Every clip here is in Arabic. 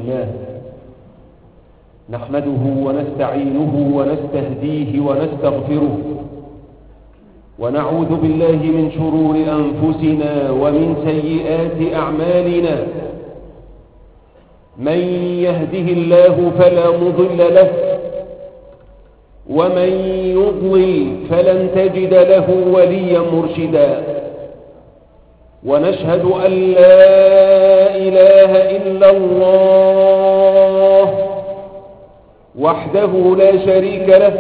الله. نحمده ونستعينه ونستهديه ونستغفره، ونعوذ بالله من شرور أنفسنا ومن سيئات أعمالنا. من يهده الله فلا مضل له، ومن يضلل فلن تجد له وليا مرشدا. ونشهد أن لا إله إلا الله وحده لا شريك له،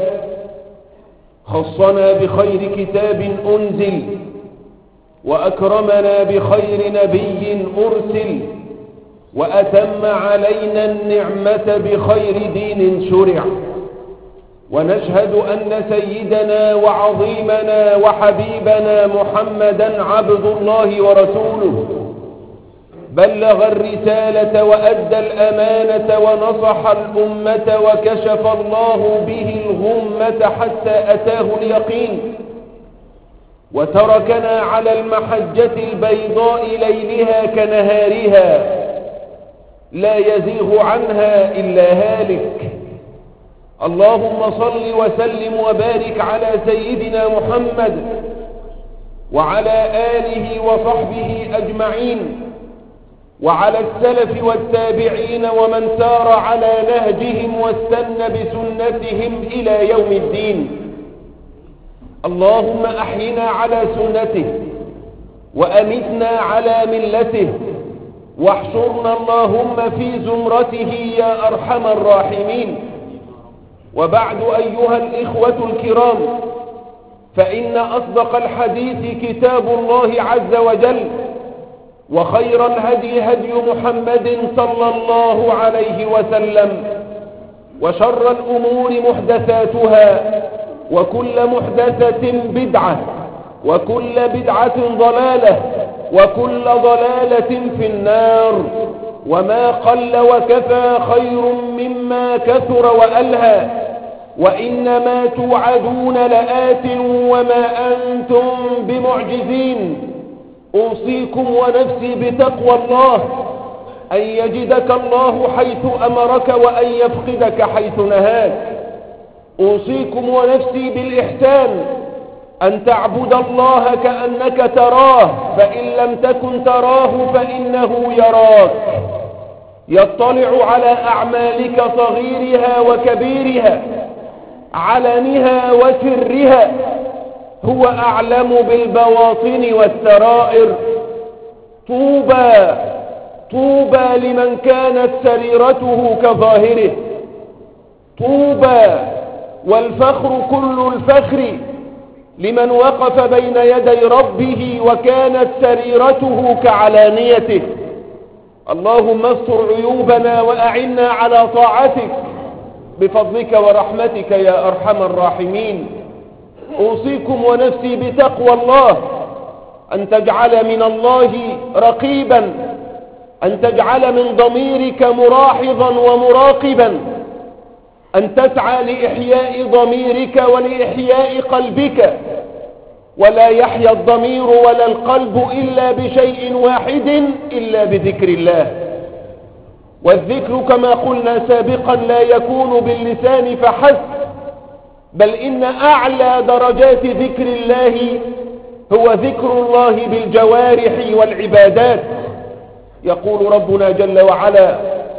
خصنا بخير كتاب أنزل، وأكرمنا بخير نبي أرسل، وأتم علينا النعمة بخير دين شرع. ونشهد أن سيدنا وعظيمنا وحبيبنا محمدا عبد الله ورسوله، بلغ الرسالة وأدى الأمانة ونصح الأمة، وكشف الله به الغمة حتى أتاه اليقين، وتركنا على المحجة البيضاء ليلها كنهارها، لا يزيغ عنها إلا هالك. اللهم صل وسلم وبارك على سيدنا محمد وعلى آله وصحبه أجمعين، وعلى السلف والتابعين ومن سار على نهجهم واستنى بسنتهم إلى يوم الدين. اللهم أحينا على سنته وأمتنا على ملته، واحشرنا اللهم في زمرته يا أرحم الراحمين. وبعد أيها الإخوة الكرام، فإن أصدق الحديث كتاب الله عز وجل، وخير الهدي هدي محمد صلى الله عليه وسلم، وشر الأمور محدثاتها، وكل محدثة بدعة، وكل بدعة ضلالة، وكل ضلالة في النار. وما قل وكفى خير مما كثر وألهى، وإنما توعدون لآت وما أنتم بمعجزين. أوصيكم ونفسي بتقوى الله، أن يجدك الله حيث أمرك وأن يفقدك حيث نهاك. أوصيكم ونفسي بالإحسان، أن تعبد الله كأنك تراه، فإن لم تكن تراه فإنه يراك. يطلع على أعمالك صغيرها وكبيرها، علنها وسرها، هو أعلم بالبواطن والسرائر. طوبى طوبى لمن كانت سريرته كظاهره. طوبى والفخر كل الفخر لمن وقف بين يدي ربه وكانت سريرته كعلانيته. اللهم استر عيوبنا وأعنا على طاعتك بفضلك ورحمتك يا أرحم الراحمين. أوصيكم ونفسي بتقوى الله، أن تجعل من الله رقيبا، أن تجعل من ضميرك مراحظا ومراقبا، أن تسعى لإحياء ضميرك ولإحياء قلبك. ولا يحيا الضمير ولا القلب إلا بشيء واحد، إلا بذكر الله. والذكر كما قلنا سابقا لا يكون باللسان فحسب، بل إن أعلى درجات ذكر الله هو ذكر الله بالجوارح والعبادات. يقول ربنا جل وعلا: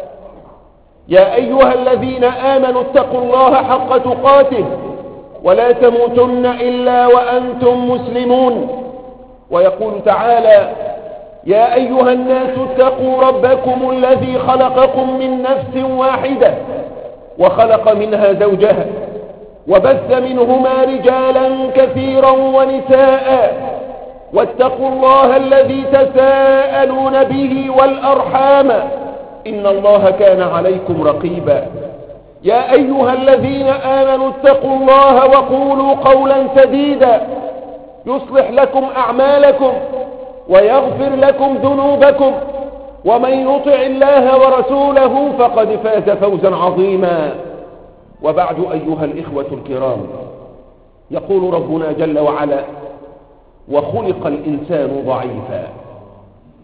يا أيها الذين آمنوا اتقوا الله حق تقاته ولا تموتن إلا وأنتم مسلمون. ويقول تعالى: يا أيها الناس اتقوا ربكم الذي خلقكم من نفس واحدة وخلق منها زوجها وبث منهما رجالا كثيرا ونساء، واتقوا الله الذي تساءلون به والأرحام إن الله كان عليكم رقيبا. يا أيها الذين آمنوا اتقوا الله وقولوا قولا سديدا يصلح لكم أعمالكم ويغفر لكم ذنوبكم، ومن يطع الله ورسوله فقد فاز فوزا عظيما. وبعد أيها الإخوة الكرام، يقول ربنا جل وعلا: وخلق الإنسان ضعيفا.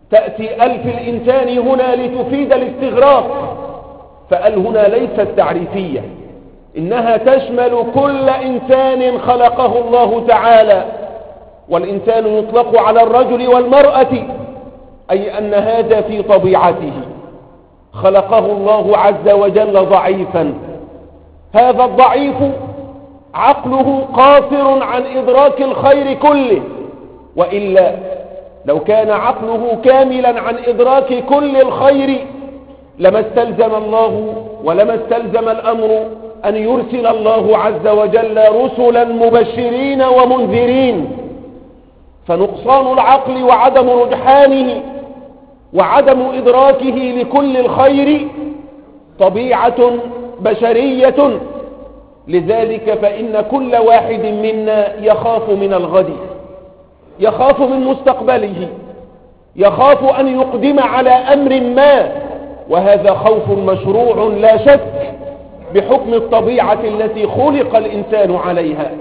تأتي ألف الإنسان هنا لتفيد الاستغراق، فأل هنا ليست تعريفية، إنها تشمل كل إنسان خلقه الله تعالى. والإنسان يطلق على الرجل والمرأة، أي أن هذا في طبيعته، خلقه الله عز وجل ضعيفا. هذا الضعيف عقله قاصر عن إدراك الخير كله، وإلا لو كان عقله كاملا عن إدراك كل الخير لما استلزم الله ولما استلزم الأمر أن يرسل الله عز وجل رسلا مبشرين ومنذرين. فنقصان العقل وعدم رجحانه وعدم إدراكه لكل الخير طبيعة بشرية. لذلك فإن كل واحد منا يخاف من الغد، يخاف من مستقبله، يخاف أن يقدم على أمر ما، وهذا خوف مشروع لا شك بحكم الطبيعة التي خلق الإنسان عليها.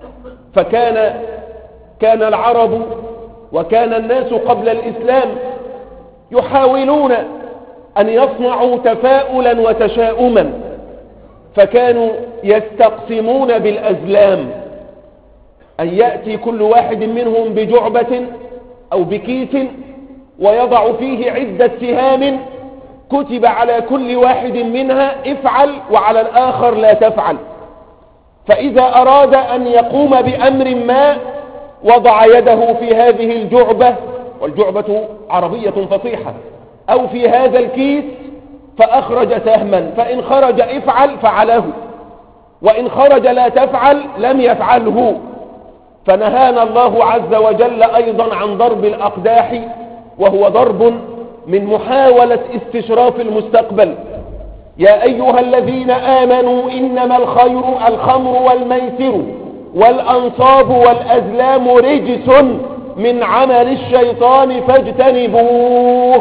كان العرب وكان الناس قبل الإسلام يحاولون أن يصنعوا تفاؤلا وتشاؤما، فكانوا يستقسمون بالأزلام، أن يأتي كل واحد منهم بجعبة أو بكيس ويضع فيه عدة سهام كتب على كل واحد منها افعل وعلى الآخر لا تفعل. فإذا أراد أن يقوم بأمر ما وضع يده في هذه الجعبة، والجعبة عربية فصيحة، أو في هذا الكيس، فأخرج سهما، فإن خرج افعل فعله، وإن خرج لا تفعل لم يفعله. فنهانا الله عز وجل أيضا عن ضرب الأقداح، وهو ضرب من محاولة استشراف المستقبل. يا أيها الذين آمنوا إنما الخمر والميسر والأنصاب والأزلام رجس من عمل الشيطان فاجتنبوه.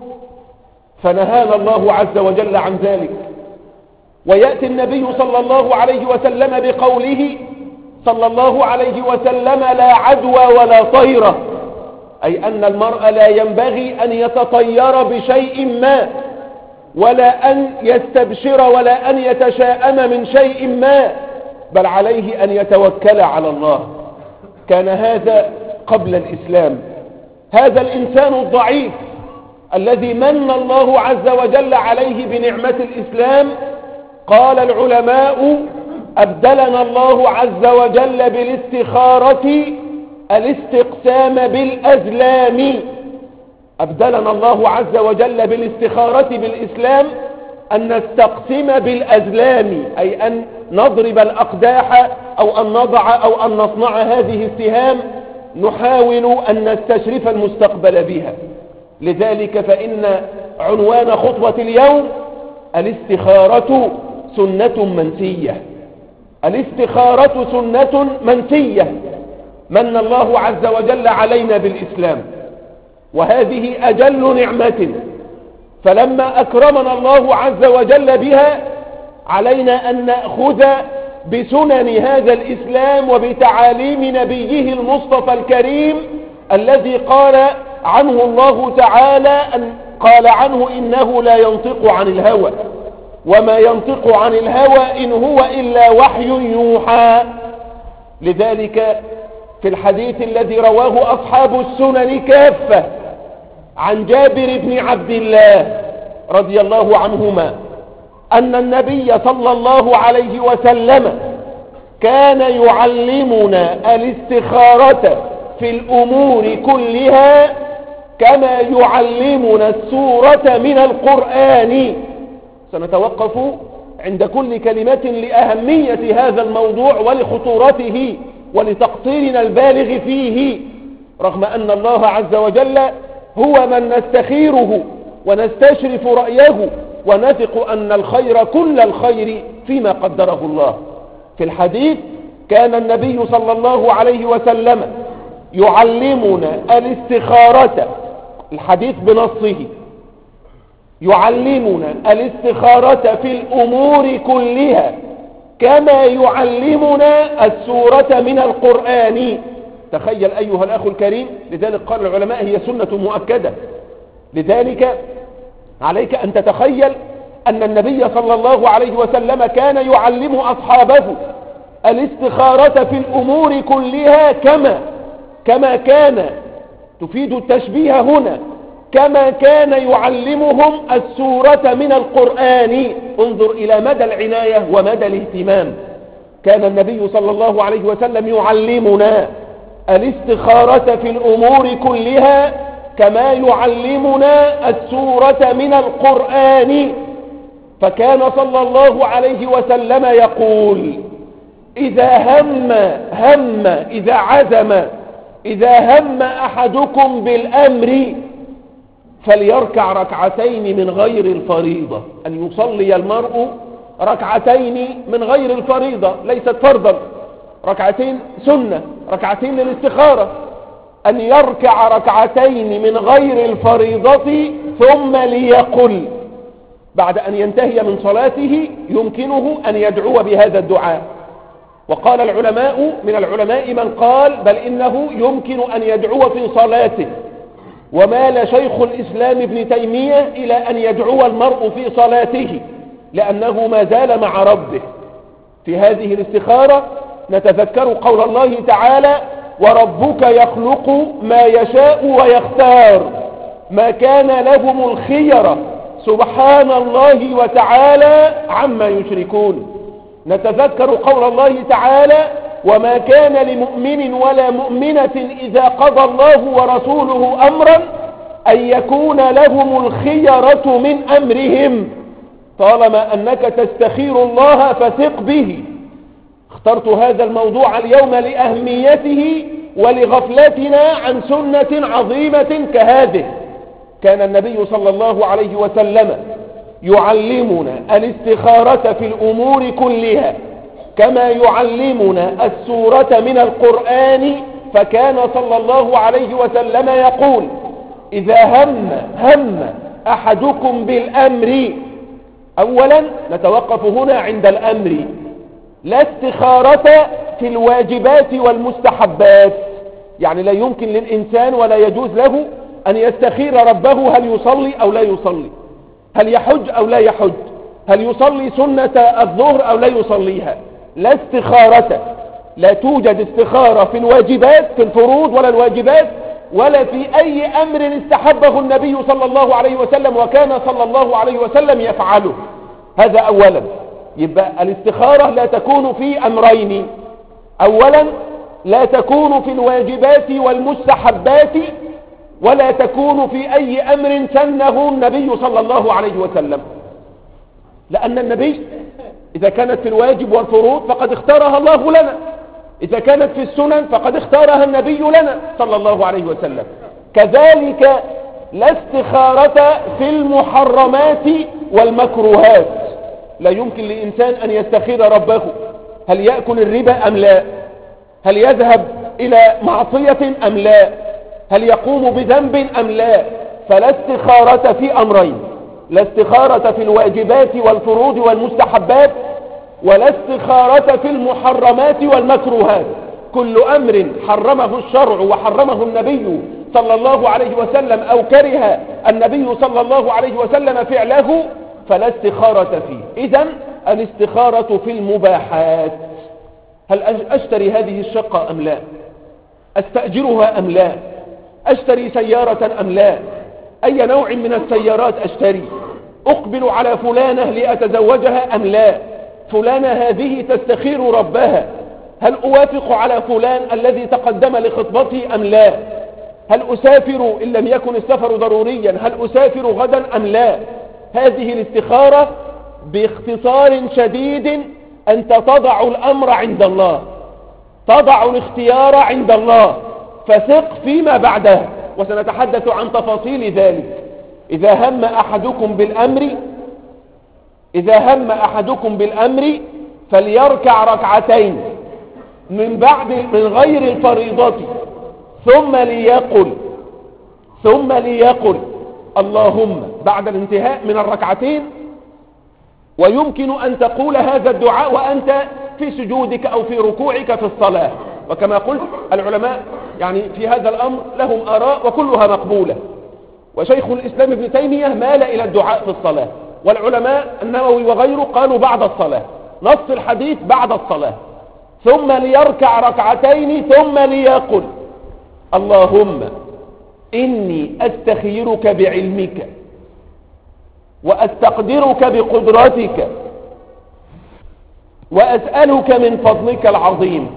فنهانا الله عز وجل عن ذلك. ويأتي النبي صلى الله عليه وسلم بقوله صلى الله عليه وسلم لا عدوى ولا طيرة، أي أن المرء لا ينبغي أن يتطير بشيء ما، ولا أن يستبشر ولا أن يتشاءم من شيء ما، بل عليه أن يتوكل على الله. كان هذا قبل الإسلام. هذا الإنسان الضعيف الذي من الله عز وجل عليه بنعمة الإسلام، قال العلماء أبدلنا الله عز وجل بالاستخارة الاستقسام بالأزلام. أبدلنا الله عز وجل بالاستخارة بالإسلام أن نستقسم بالأزلام، أي أن نضرب الأقداح أو أن نضع أو أن نصنع هذه السهام، نحاول أن نستشرف المستقبل بها. لذلك فإن عنوان خطبة اليوم الاستخارة سنة منسية. الاستخارة سنة منسية من الله عز وجل علينا بالإسلام، وهذه أجل نعمة. فلما أكرمنا الله عز وجل بها علينا أن نأخذ بسنن هذا الإسلام وبتعاليم نبيه المصطفى الكريم الذي قال عنه الله تعالى قال عنه إنه لا ينطق عن الهوى وما ينطق عن الهوى إن هو إلا وحي يوحى. لذلك في الحديث الذي رواه أصحاب السنن كافة عن جابر بن عبد الله رضي الله عنهما أن النبي صلى الله عليه وسلم كان يعلمنا الاستخارة في الأمور كلها كما يعلمنا السورة من القرآن. سنتوقف عند كل كلمة لأهمية هذا الموضوع ولخطورته ولتقصيرنا البالغ فيه، رغم أن الله عز وجل هو من نستخيره ونستشرف رأيه ونثق أن الخير كل الخير فيما قدره الله. في الحديث كان النبي صلى الله عليه وسلم يعلمنا الاستخارة، الحديث بنصه، يعلمنا الاستخارة في الأمور كلها كما يعلمنا السورة من القرآن. تخيل أيها الأخ الكريم، لذلك قال العلماء هي سنة مؤكدة، لذلك عليك أن تتخيل أن النبي صلى الله عليه وسلم كان يعلم أصحابه الاستخارة في الأمور كلها كما كان، تفيد التشبيه هنا، كما كان يعلمهم السورة من القرآن. انظر إلى مدى العناية ومدى الاهتمام. كان النبي صلى الله عليه وسلم يعلمنا الاستخارة في الأمور كلها كما يعلمنا السورة من القرآن. فكان صلى الله عليه وسلم يقول: إذا إذا عزم، إذا هم أحدكم بالأمر فليركع ركعتين من غير الفريضة. أن يصلي المرء ركعتين من غير الفريضة، ليست فرضا، ركعتين سنة، ركعتين للاستخارة. أن يركع ركعتين من غير الفريضة ثم ليقل، بعد أن ينتهي من صلاته يمكنه أن يدعو بهذا الدعاء. وقال العلماء، من العلماء من قال بل إنه يمكن أن يدعو في صلاته، ومال شيخ الإسلام ابن تيمية إلى أن يدعو المرء في صلاته، لأنه ما زال مع ربه. في هذه الاستخارة نتذكر قول الله تعالى: وربك يخلق ما يشاء ويختار ما كان لهم الخيرة سبحان الله وتعالى عما يشركون. نتذكر قول الله تعالى: وما كان لمؤمن ولا مؤمنة إذا قضى الله ورسوله أمرا أن يكون لهم الخيرة من أمرهم. طالما أنك تستخير الله فثق به. اخترت هذا الموضوع اليوم لأهميته ولغفلتنا عن سنة عظيمة كهذه. كان النبي صلى الله عليه وسلم يعلمنا الاستخارة في الأمور كلها كما يعلمنا السورة من القرآن. فكان صلى الله عليه وسلم يقول: إذا هم أحدكم بالأمر. أولا نتوقف هنا عند الأمر، لا استخارة في الواجبات والمستحبات. يعني لا يمكن للإنسان ولا يجوز له أن يستخير ربه هل يصلي أو لا يصلي، هل يحج أو لا يحج، هل يصلي سنة الظهر أو لا يصليها. لا استخارة، لا توجد استخارة في الواجبات، في الفروض ولا الواجبات، ولا في أي أمر استحبه النبي صلى الله عليه وسلم وكان صلى الله عليه وسلم يفعله. هذا أولا. يبقى الاستخارة لا تكون في أمرين: أولا لا تكون في الواجبات والمستحبات، ولا تكون في أي أمر سنه النبي صلى الله عليه وسلم. لأن النبي إذا كانت في الواجب والفروض فقد اختارها الله لنا، إذا كانت في السنن فقد اختارها النبي لنا صلى الله عليه وسلم. كذلك لا استخارة في المحرمات والمكروهات. لا يمكن لإنسان أن يستخير ربه هل يأكل الربا أم لا، هل يذهب إلى معصية أم لا، هل يقوم بذنب أم لا. فلا استخارة في أمرين: لا استخارة في الواجبات والفروض والمستحبات، ولا استخارة في المحرمات والمكروهات. كل أمر حرمه الشرع وحرمه النبي صلى الله عليه وسلم أو كره النبي صلى الله عليه وسلم فعله فلا استخارة فيه. إذن الاستخارة في المباحات: هل أشتري هذه الشقة أم لا، أستأجرها أم لا، أشتري سيارة أم لا، أي نوع من السيارات أشتري، أقبل على فلانة لأتزوجها أم لا، فلانة هذه تستخير ربها، هل أوافق على فلان الذي تقدم لخطبتي أم لا، هل أسافر إن لم يكن السفر ضروريا، هل أسافر غدا أم لا. هذه الاستخارة باختصار شديد أنت تضع الأمر عند الله، تضع الاختيار عند الله، فثق فيما بعدها، وسنتحدث عن تفاصيل ذلك. إذا هم أحدكم بالأمر فليركع ركعتين من غير الفريضة ثم ليقل اللهم بعد الانتهاء من الركعتين. ويمكن أن تقول هذا الدعاء وأنت في سجودك أو في ركوعك في الصلاة. وكما قلت العلماء يعني في هذا الأمر لهم آراء وكلها مقبولة. وشيخ الإسلام ابن تيمية مال إلى الدعاء في الصلاة، والعلماء النووي وغيره قالوا بعد الصلاة، نص الحديث بعد الصلاة، ثم ليركع ركعتين ثم ليقل اللهم إني أستخيرك بعلمك وأستقدرك بقدرتك وأسألك من فضلك العظيم،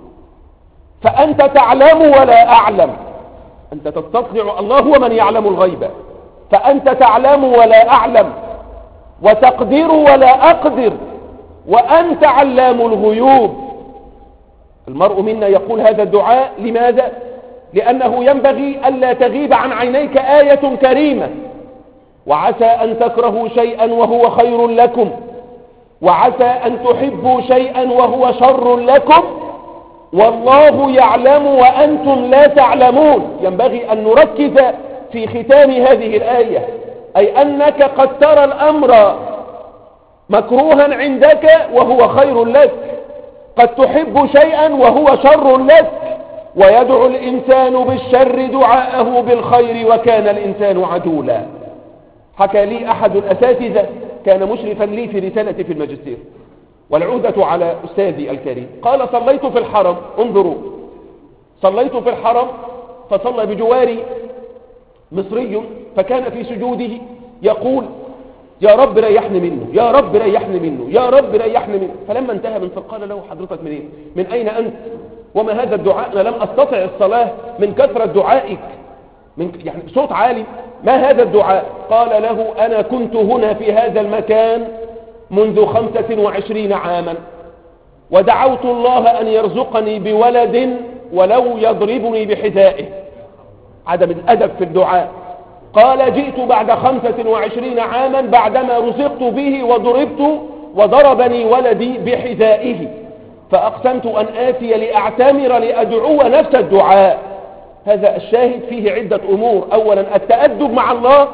فأنت تعلم ولا أعلم، أنت تستطيع، الله هو من يعلم الغيب، فأنت تعلم ولا أعلم وتقدر ولا أقدر وأنت علام الغيوب. المرء منا يقول هذا الدعاء لماذا؟ لأنه ينبغي ألا تغيب عن عينيك آية كريمة، وعسى أن تكرهوا شيئا وهو خير لكم، وعسى أن تحبوا شيئا وهو شر لكم، والله يعلم وأنتم لا تعلمون. ينبغي أن نركز في ختام هذه الآية، أي أنك قد ترى الأمر مكروها عندك وهو خير لك، قد تحب شيئا وهو شر لك، ويدعو الإنسان بالشر دعاءه بالخير وكان الإنسان عجولا. حكى لي أحد الأساتذة كان مشرفا لي في رسالتي في الماجستير، والعودة على أستاذي الكريم، قال صليت في الحرم، انظروا، صليت في الحرم فصلى بجواري مصري، فكان في سجوده يقول يا رب ريحني منه، يا رب ريحني منه، يا رب ريحني منه. فلما انتهى من قال له حضرتك منين؟ من أين أنت؟ وما هذا الدعاء؟ أنا لم أستطع الصلاة من كثرة دعائك، يعني صوت عالي، ما هذا الدعاء؟ قال له أنا كنت هنا في هذا المكان منذ 25 عاما، ودعوت الله أن يرزقني بولد ولو يضربني بحذائه. عدم الأدب في الدعاء. قال جئت بعد 25 عاما بعدما رزقت به وضربت وضربني ولدي بحذائه، فأقسمت أن آتي لأعتمر لأدعو نفس الدعاء. هذا الشاهد فيه عدة أمور. أولا التأدب مع الله،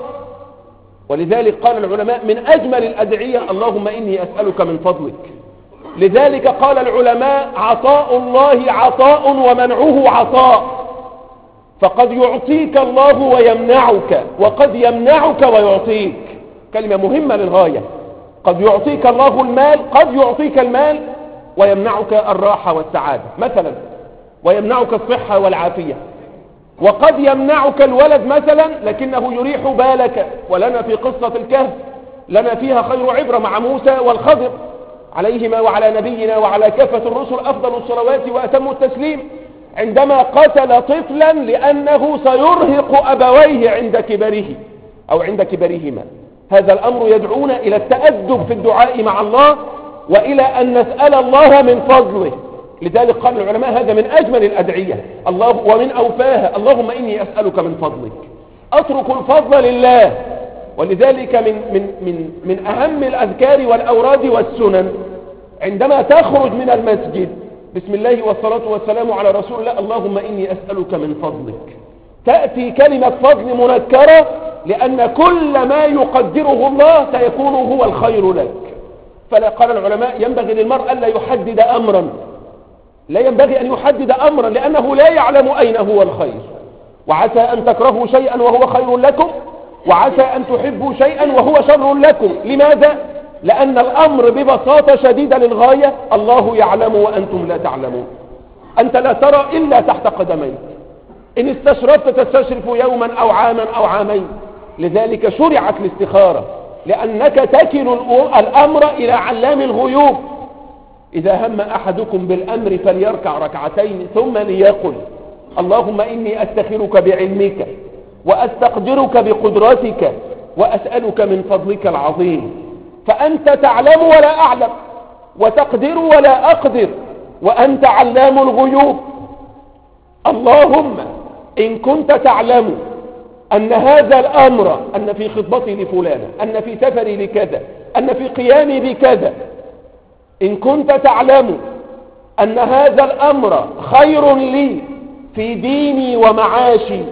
ولذلك قال العلماء من أجمل الأدعية اللهم إني أسألك من فضلك. لذلك قال العلماء عطاء الله عطاء ومنعه عطاء، فقد يعطيك الله ويمنعك، وقد يمنعك ويعطيك. كلمة مهمة للغاية. قد يعطيك الله المال، قد يعطيك المال ويمنعك الراحة والسعادة مثلا، ويمنعك الصحة والعافية، وقد يمنعك الولد مثلا لكنه يريح بالك. ولنا في قصة الكهف لنا فيها خير عبرة مع موسى والخضر عليهما وعلى نبينا وعلى كافة الرسل أفضل الصلوات وأتم التسليم، عندما قتل طفلا لأنه سيرهق أبويه عند كبره أو عند كبرهما. هذا الأمر يدعونا إلى التأدب في الدعاء مع الله، وإلى أن نسأل الله من فضله. لذلك قال العلماء هذا من أجمل الأدعية الله ومن أوفاها، اللهم إني أسألك من فضلك. أترك الفضل لله. ولذلك من أهم الأذكار والأوراد والسنن عندما تخرج من المسجد بسم الله والصلاة والسلام على رسول الله، اللهم إني أسألك من فضلك. تأتي كلمة فضل منكرة، لأن كل ما يقدره الله سيكون هو الخير لك. فلا قال العلماء ينبغي للمرء ألا يحدد أمرا، لا ينبغي أن يحدد أمرا، لأنه لا يعلم أين هو الخير. وعسى أن تكرهوا شيئا وهو خير لكم، وعسى أن تحبوا شيئا وهو شر لكم. لماذا؟ لأن الأمر ببساطة شديدة للغاية الله يعلم وأنتم لا تعلمون. أنت لا ترى إلا تحت قدميك، إن استشرفت تستشرف يوما أو عاما أو عامين. لذلك شرعت الاستخارة، لأنك تكل الأمر إلى علام الغيوب. إذا هم أحدكم بالأمر فليركع ركعتين ثم ليقل اللهم إني أستخيرك بعلمك وأستقدرك بقدرتك وأسألك من فضلك العظيم، فأنت تعلم ولا أعلم وتقدر ولا أقدر وأنت علام الغيوب. اللهم إن كنت تعلم أن هذا الأمر، أن في خطبتي لفلانة، أن في سفري لكذا، أن في قيامي بكذا، إن كنت تعلم أن هذا الأمر خير لي في ديني ومعاشي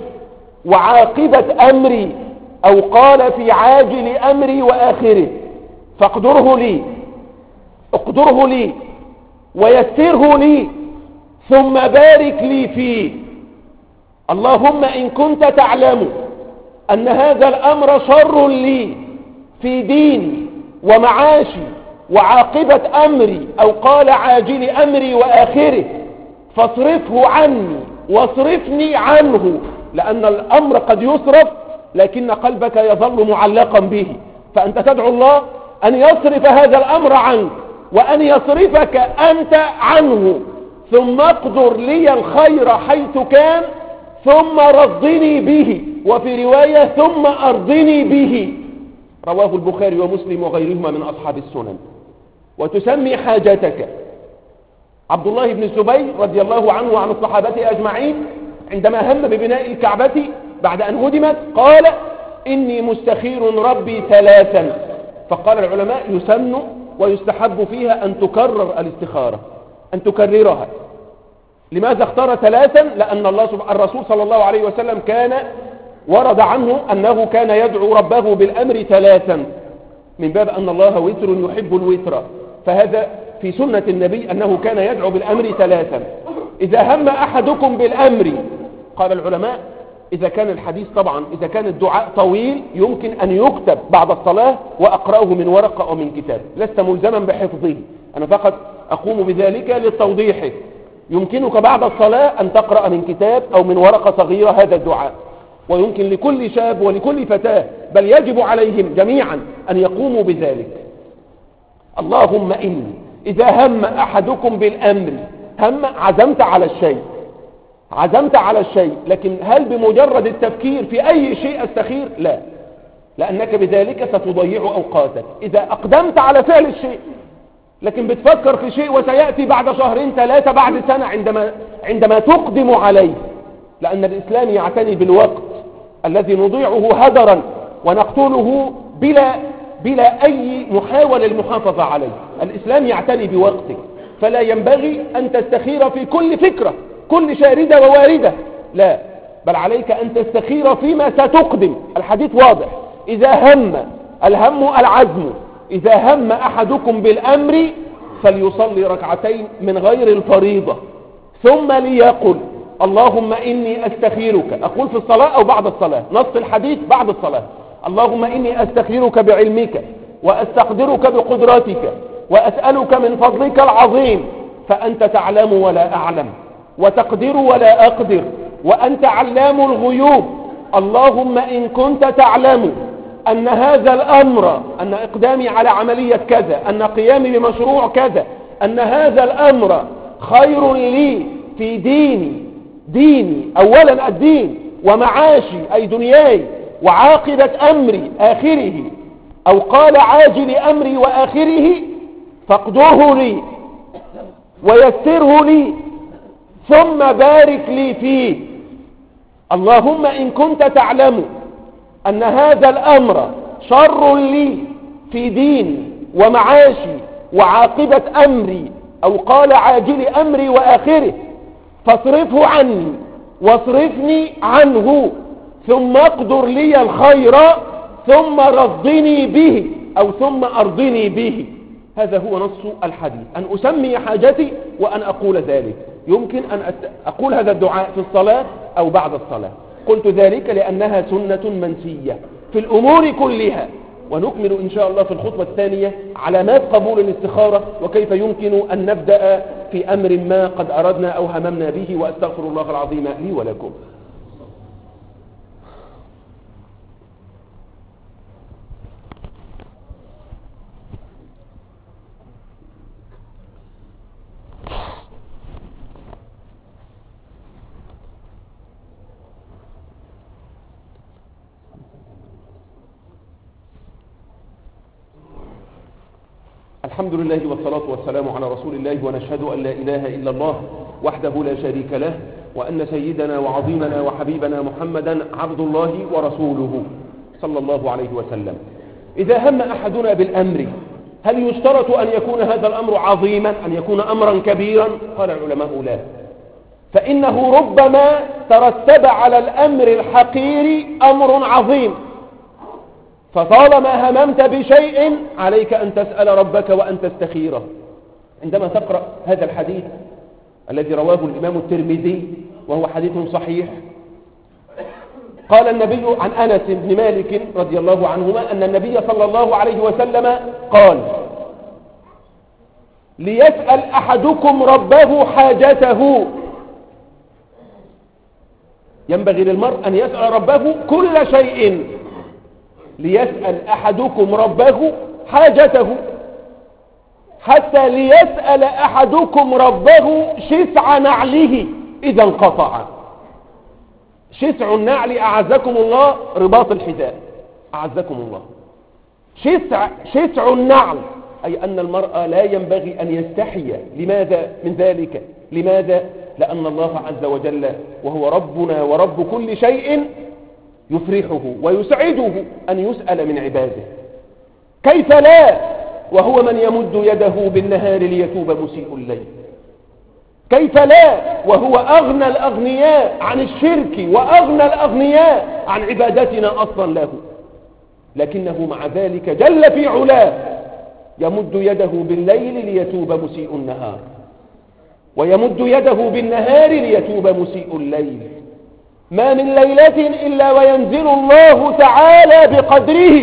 وعاقبة أمري، أو قال في عاجل أمري وآخره، فاقدره لي، اقدره لي ويسره لي ثم بارك لي فيه. اللهم إن كنت تعلم أن هذا الأمر شر لي في ديني ومعاشي وعاقبة أمري، أو قال عاجل أمري وآخره، فاصرفه عني واصرفني عنه، لأن الأمر قد يصرف لكن قلبك يظل معلقا به، فأنت تدعو الله أن يصرف هذا الأمر عنك وأن يصرفك أنت عنه، ثم اقدر لي الخير حيث كان، ثم رضني به، وفي رواية ثم أرضني به، رواه البخاري ومسلم وغيرهما من أصحاب السنن. وتسمي حاجتك. عبد الله بن الزبير رضي الله عنه وعن الصحابة أجمعين عندما هم ببناء الكعبة بعد أن هدمت قال: إني مستخير ربي ثلاثا. فقال العلماء: يسن ويستحب فيها أن تكرر الاستخارة، أن تكررها. لماذا اختار ثلاثا؟ لأن الرسول صلى الله عليه وسلم كان ورد عنه أنه كان يدعو ربه بالأمر ثلاثا، من باب أن الله وتر يحب الوتر، فهذا في سنة النبي أنه كان يدعو بالأمر ثلاثا. إذا هم أحدكم بالأمر، قال العلماء إذا كان الحديث طبعا إذا كان الدعاء طويل يمكن أن يكتب بعد الصلاة وأقرأه من ورقة أو من كتاب، لست ملزما بحفظه، أنا فقط أقوم بذلك للتوضيح. يمكنك بعد الصلاة أن تقرأ من كتاب أو من ورقة صغيرة هذا الدعاء، ويمكن لكل شاب ولكل فتاة، بل يجب عليهم جميعا أن يقوموا بذلك. اللهم إني إذا هم أحدكم بالأمر، عزمت على الشيء، لكن هل بمجرد التفكير في أي شيء أستخير؟ لا، لأنك بذلك ستضيع أوقاتك. إذا أقدمت على فعل الشيء لكن بتفكر في شيء وسيأتي بعد شهرين ثلاثة بعد سنة عندما تقدم عليه، لأن الإسلام يعتني بالوقت الذي نضيعه هدرا ونقتله بلا أي محاولة للمحافظة عليه. الإسلام يعتني بوقتك، فلا ينبغي أن تستخير في كل فكرة، كل شاردة وواردة، لا، بل عليك أن تستخير فيما ستقدم. الحديث واضح: إذا الهم العزم، إذا هم أحدكم بالأمر فليصلي ركعتين من غير الفريضة، ثم ليقل: اللهم إني أستخيرك، أقول في الصلاة أو بعد الصلاة، نص الحديث بعد الصلاة: اللهم إني أستخيرك بعلمك وأستقدرك بقدرتك وأسألك من فضلك العظيم، فأنت تعلم ولا أعلم وتقدر ولا أقدر وأنت علام الغيوب. اللهم إن كنت تعلم أن هذا الأمر، أن إقدامي على عملية كذا، أن قيامي بمشروع كذا، أن هذا الأمر خير لي في ديني أولا الدين، ومعاشي أي دنياي، وعاقبة أمري آخره، أو قال عاجل أمري وآخره، فاقدره لي ويسره لي ثم بارك لي فيه. اللهم إن كنت تعلم أن هذا الأمر شر لي في ديني ومعاشي وعاقبة أمري، أو قال عاجل أمري وآخره، فاصرفه عني واصرفني عنه، ثم اقدر لي الخير، ثم رضني به، أو ثم أرضني به. هذا هو نص الحديث، أن أسمي حاجتي وأن أقول ذلك. يمكن أن أقول هذا الدعاء في الصلاة أو بعد الصلاة. قلت ذلك لأنها سنة منسية في الأمور كلها. ونكمل إن شاء الله في الخطوة الثانية علامات قبول الاستخارة، وكيف يمكن أن نبدأ في أمر ما قد أردنا أو هممنا به. وأستغفر الله العظيم لي ولكم. الحمد لله والصلاة والسلام على رسول الله، ونشهد أن لا إله إلا الله وحده لا شريك له، وأن سيدنا وعظيمنا وحبيبنا محمدا عبد الله ورسوله صلى الله عليه وسلم. إذا هم أحدنا بالأمر، هل يشترط أن يكون هذا الأمر عظيما، أن يكون أمرا كبيرا؟ قال العلماء لا، فإنه ربما ترتب على الأمر الحقير أمر عظيم، فطالما هممت بشيء عليك أن تسأل ربك وأن تستخيره. عندما تقرأ هذا الحديث الذي رواه الإمام الترمذي وهو حديث صحيح، قال النبي عن أنس بن مالك رضي الله عنهما أن النبي صلى الله عليه وسلم قال: ليسأل أحدكم ربه حاجته. ينبغي للمرء أن يسأل ربه كل شيء. ليسأل أحدكم ربه حاجته، حتى ليسأل أحدكم ربه شسع نعله إذا انقطع. شسع النعل أعزكم الله رباط الحذاء، أعزكم الله. شسع النعل أي أن المرأة لا ينبغي أن يستحي. لماذا من ذلك؟ لماذا؟ لأن الله عز وجل وهو ربنا ورب كل شيء يفرحه ويسعده أن يسأل من عباده. كيف لا وهو من يمد يده بالنهار ليتوب مسيء الليل؟ كيف لا وهو أغنى الأغنياء عن الشرك وأغنى الأغنياء عن عبادتنا أصلا له، لكنه مع ذلك جل في علاه يمد يده بالليل ليتوب مسيء النهار، ويمد يده بالنهار ليتوب مسيء الليل. ما من ليلة إلا وينزل الله تعالى بقدره،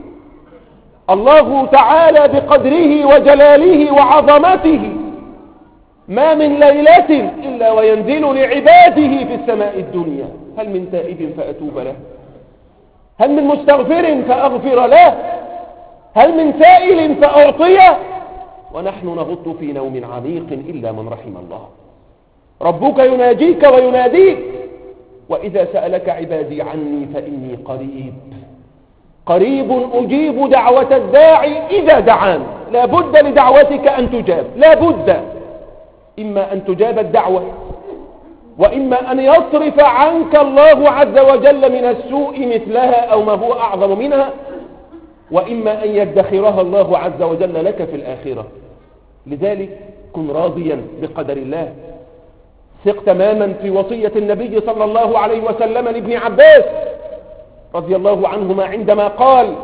الله تعالى بقدره وجلاله وعظمته. ما من ليلة إلا وينزل لعباده في السماء الدنيا. هل من تائب فأتوب له؟ هل من مستغفر فأغفر له؟ هل من سائل فأعطيه؟ ونحن نغط في نوم عميق إلا من رحم الله. ربك يناجيك ويناديك: وإذا سألك عبادي عني فإني قريب أجيب دعوة الداعي إذا دعان. لا بد لدعوتك أن تجاب، لا بد. إما أن تجاب الدعوة، وإما أن يصرف عنك الله عز وجل من السوء مثلها أو ما هو أعظم منها، وإما أن يدخرها الله عز وجل لك في الآخرة. لذلك كن راضيا بقدر الله. ثق تماما في وصية النبي صلى الله عليه وسلم لابن عباس رضي الله عنهما عندما قال: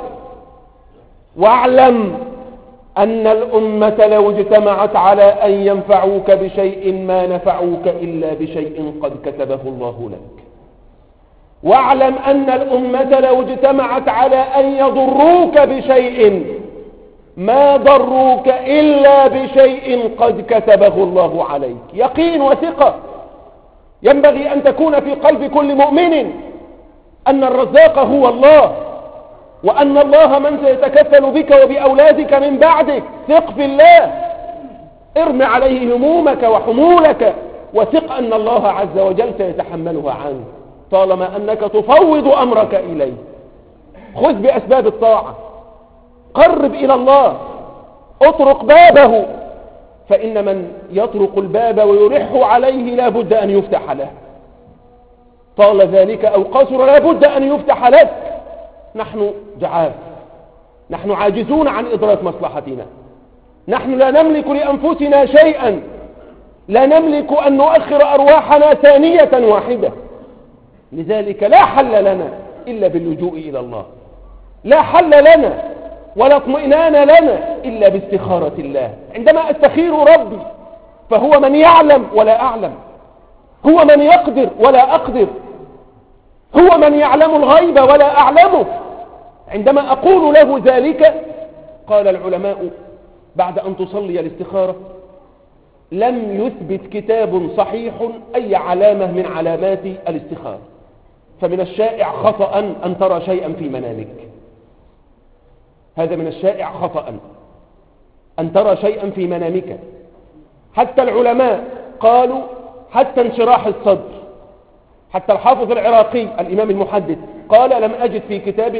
واعلم أن الأمة لو اجتمعت على أن ينفعوك بشيء ما نفعوك إلا بشيء قد كتبه الله لك. واعلم أن الأمة لو اجتمعت على أن يضروك بشيء ما ضروك إلا بشيء قد كتبه الله عليك. يقين وثقة ينبغي أن تكون في قلب كل مؤمن أن الرزاق هو الله، وأن الله من سيتكفل بك وبأولادك من بعدك. ثق في الله، ارم عليه همومك وحمولك، وثق أن الله عز وجل سيتحملها عنك طالما أنك تفوض أمرك إليه. خذ بأسباب الطاعة، قرب إلى الله، اطرق بابه، فإن من يطرق الباب ويلح عليه لا بد أن يفتح له، طال ذلك أو قصر لا بد أن يفتح لك. نحن جعاف، نحن عاجزون عن إدراك مصلحتنا، نحن لا نملك لأنفسنا شيئا، لا نملك أن نؤخر أرواحنا ثانية واحدة. لذلك لا حل لنا إلا باللجوء إلى الله، لا حل لنا ولا اطمئنان لنا إلا باستخارة الله. عندما أستخير ربي فهو من يعلم ولا أعلم، هو من يقدر ولا أقدر، هو من يعلم الغيب ولا أعلمه. عندما أقول له ذلك، قال العلماء بعد أن تصلي الاستخارة: لم يثبت كتاب صحيح أي علامة من علامات الاستخارة، فمن الشائع خطأ أن ترى شيئا في منامك. هذا من الشائع خطأ أن ترى شيئا في منامك. حتى العلماء قالوا حتى انشراح الصدر، حتى الحافظ العراقي الإمام المحدث قال: لم أجد في كتاب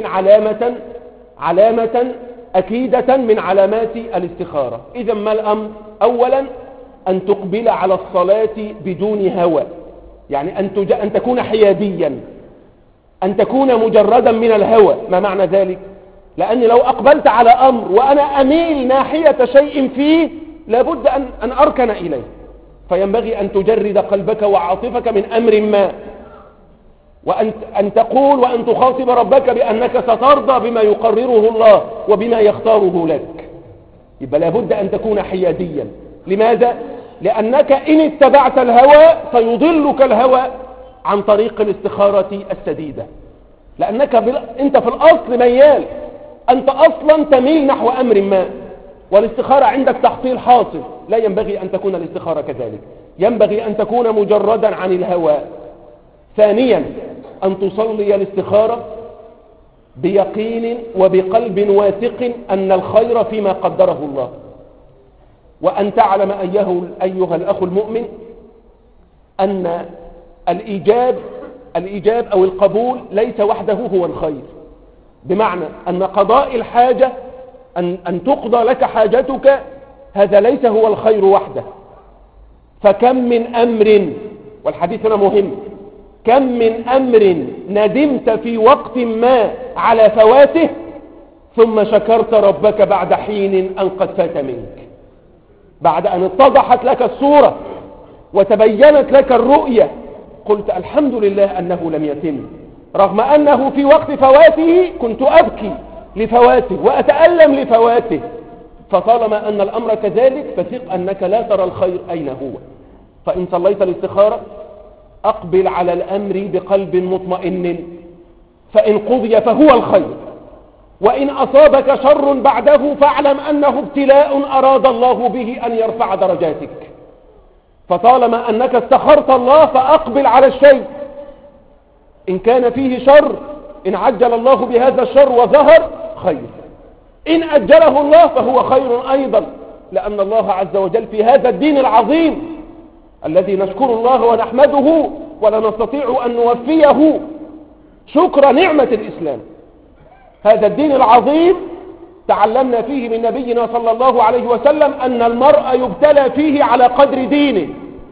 علامة أكيدة من علامات الاستخارة. إذا ما الأمر؟ أولا أن تقبل على الصلاة بدون هوى، يعني أن تكون حياديا، أن تكون مجردا من الهوى. ما معنى ذلك؟ لأني لو أقبلت على أمر وأنا أميل ناحية شيء فيه لابد أن أركن إليه، فينبغي أن تجرد قلبك وعاطفك من أمر ما، وأن تقول وأن تخاطب ربك بأنك سترضى بما يقرره الله وبما يختاره لك. يبقى لابد أن تكون حياديا. لماذا؟ لأنك إن اتبعت الهوى فيضلك الهوى عن طريق الاستخارة السديدة. لأنك أنت في الأصل ميال، أنت أصلا تميل نحو أمر ما، والاستخارة عندك تحصيل حاصل. لا ينبغي أن تكون الاستخارة كذلك، ينبغي أن تكون مجردا عن الهوى. ثانيا أن تصلي الاستخارة بيقين وبقلب واثق أن الخير فيما قدره الله، وأن تعلم أيها الأخ المؤمن أن الإيجاب أو القبول ليس وحده هو الخير، بمعنى أن قضاء الحاجة أن تقضى لك حاجتك هذا ليس هو الخير وحده. فكم من أمر، والحديث هنا مهم، كم من أمر ندمت في وقت ما على فواته ثم شكرت ربك بعد حين أن قد فات منك، بعد أن اتضحت لك الصورة وتبينت لك الرؤية، قلت الحمد لله أنه لم يتم، رغم أنه في وقت فواته كنت أبكي لفواته وأتألم لفواته. فطالما أن الأمر كذلك فثق أنك لا ترى الخير أين هو. فإن صليت الاستخارة أقبل على الأمر بقلب مطمئن، فإن قضي فهو الخير، وإن أصابك شر بعده فاعلم أنه ابتلاء أراد الله به أن يرفع درجاتك. فطالما أنك استخرت الله فأقبل على الشيء، إن كان فيه شر، إن عجل الله بهذا الشر وظهر خير، إن أجله الله فهو خير أيضا، لأن الله عز وجل في هذا الدين العظيم الذي نشكر الله ونحمده ولا نستطيع أن نوفيه شكر نعمة الإسلام، هذا الدين العظيم تعلمنا فيه من نبينا صلى الله عليه وسلم أن المرء يبتلى فيه على قدر دينه،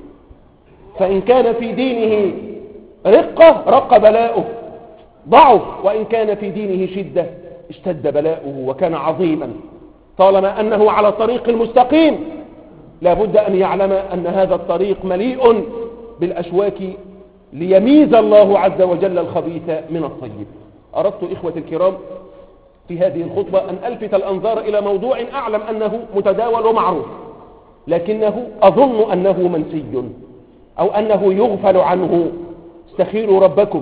فإن كان في دينه رقة رق بلاؤه، ضعف، وإن كان في دينه شدة اشتد بلاؤه وكان عظيما. طالما أنه على الطريق المستقيم لابد أن يعلم أن هذا الطريق مليء بالأشواك ليميز الله عز وجل الخبيث من الطيب. أردت إخوة الكرام في هذه الخطبة أن ألفت الأنظار إلى موضوع أعلم أنه متداول ومعروف، لكنه أظن أنه منسي أو أنه يغفل عنه. استخيروا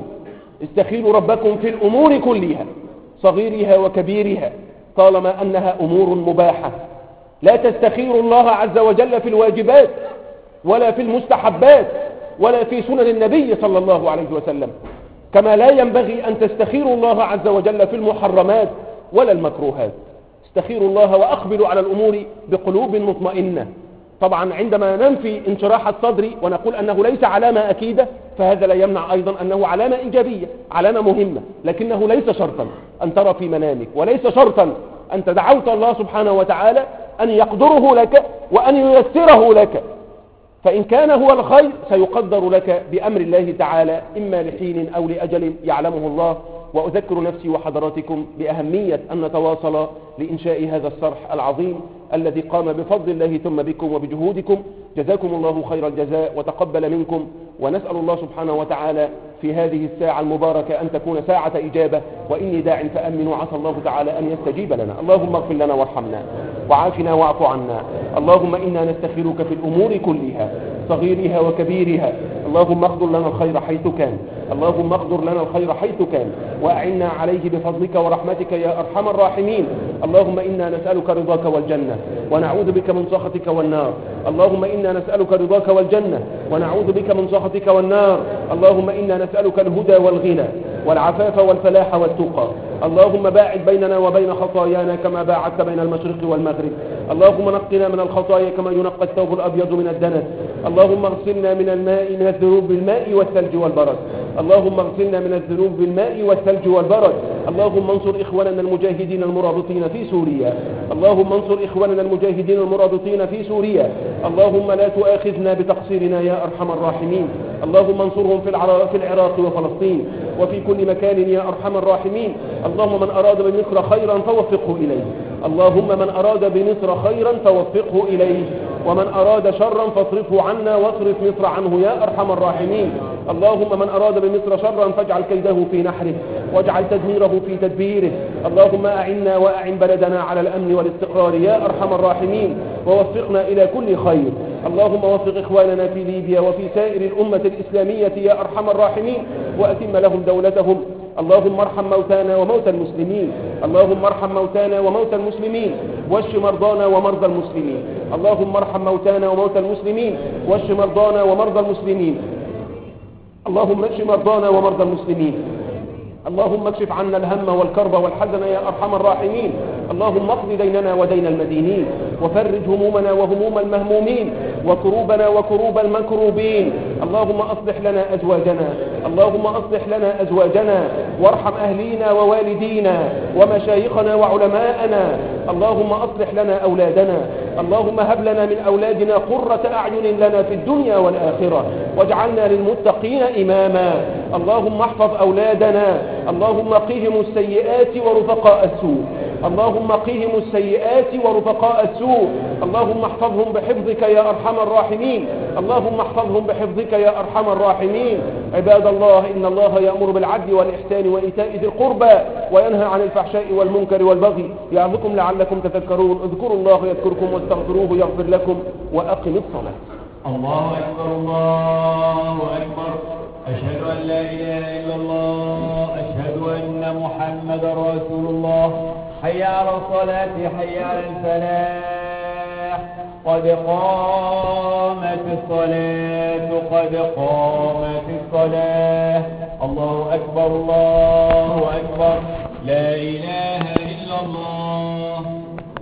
ربكم في الأمور كلها صغيرها وكبيرها طالما أنها أمور مباحة. لا تستخيروا الله عز وجل في الواجبات ولا في المستحبات ولا في سنن النبي صلى الله عليه وسلم، كما لا ينبغي أن تستخيروا الله عز وجل في المحرمات ولا المكروهات. استخيروا الله وأقبلوا على الأمور بقلوب مطمئنة. طبعا عندما ننفي انشراح الصدر ونقول أنه ليس علامة أكيدة فهذا لا يمنع أيضا أنه علامة إيجابية، علامة مهمة، لكنه ليس شرطا أن ترى في منامك، وليس شرطا أن تدعوت الله سبحانه وتعالى أن يقدره لك وأن ييسره لك. فإن كان هو الخير سيقدر لك بأمر الله تعالى إما لحين أو لأجل يعلمه الله. وأذكر نفسي وحضراتكم بأهمية أن نتواصل لإنشاء هذا الصرح العظيم الذي قام بفضل الله ثم بكم وبجهودكم. جزاكم الله خير الجزاء وتقبل منكم، ونسأل الله سبحانه وتعالى في هذه الساعة المباركة أن تكون ساعة إجابة، وإني داع فأمنوا عسى الله تعالى أن يستجيب لنا. اللهم اغفر لنا وارحمنا وعافنا واعف عنا. اللهم إنا نستخيرك في الأمور كلها صغيرها وكبيرها. اللهم اقدر لنا الخير حيث كان، اللهم اقدر لنا الخير حيث كان، وأعنا عليه بفضلك ورحمتك يا أرحم الراحمين. اللهم إنا نسألك رضاك والجنة ونعوذ بك من سخطك والنار. اللهم إنا نسألك رضاك والجنة ونعوذ بك من سخطك والنار. اللهم إنا نسألك الهدى والغنى والعفاف والفلاح والتقى. اللهم باعد بيننا وبين خطايانا كما باعدت بين المشرق والمغرب. اللهم نقنا من الخطايا كما ينقى الثوب الأبيض من الدنس. اللهم اغسلنا من الذنوب بالماء والثلج والبرد. اللهم اغسلنا من الذنوب بالماء والثلج والبرد. اللهم انصر إخواننا المجاهدين المرابطين في سوريا. اللهم انصر إخواننا المجاهدين المرابطين في سوريا. اللهم لا تؤاخذنا بتقصيرنا يا أرحم الراحمين. اللهم انصرهم في العراق وفلسطين وفي كل مكان يا أرحم الراحمين. اللهم من أراد بمصر خيرا فوفقه إليه. اللهم من أراد بمصر خيرا فوفقه إليه، ومن أراد شرا فاصرفه عنا واصرف مصر عنه يا أرحم الراحمين. اللهم من أراد بمصر شرا فاجعل كيده في نحره واجعل تدميره في تدبيره. اللهم أعنا وأعن بلدنا على الأمن والاستقرار يا أرحم الراحمين، ووفقنا إلى كل خير. اللهم وفق إخواننا في ليبيا وفي سائر الأمة الإسلامية يا أرحم الراحمين، وأتم لهم دولتهم اللهم ارحم موتانا وموتى المسلمين، اللهم ارحم موتانا وموتى المسلمين، واشف مرضانا ومرضى المسلمين، اللهم ارحم موتانا وموتى المسلمين، واشف مرضانا ومرضى المسلمين، اللهم اشف مرضانا ومرضى المسلمين، اللهم اكشف عنا الهم والكرب والحزن يا أرحم الراحمين، اللهم اقض ديننا ودين المدينين، وفرج همومنا وهموم المهمومين، وكروبنا وكروب المكروبين، اللهم أصلح لنا أزواجنا، اللهم أصلح لنا أزواجنا، وارحم أهلينا ووالدينا ومشايخنا وعلماءنا، اللهم أصلح لنا أولادنا، اللهم هب لنا من أولادنا قرة أعين لنا في الدنيا والآخرة، واجعلنا للمتقين إماما، اللهم احفظ أولادنا، اللهم قهم السيئات ورفقاء السوء، اللهم قهم السيئات ورفقاء السوء، اللهم احفظهم بحفظك يا أرحم الراحمين، اللهم احفظهم بحفظك يا أرحم الراحمين. عباد الله، إن الله يأمر بالعدل والإحسان وإيتاء ذي القربى وينهى عن الفحشاء والمنكر والبغي يعظكم لعلكم تذكرون. اذكروا الله يذكركم واستغفروه يغفر لكم، وأقم الصلاة. الله أكبر الله أكبر، أشهد أن لا إله إلا الله، أشهد أن محمد رسول الله، حي على الصلاة حي على الفلاح، قد قامت الصلاة قد قامت الصلاة. الله أكبر الله أكبر، لا إله إلا الله.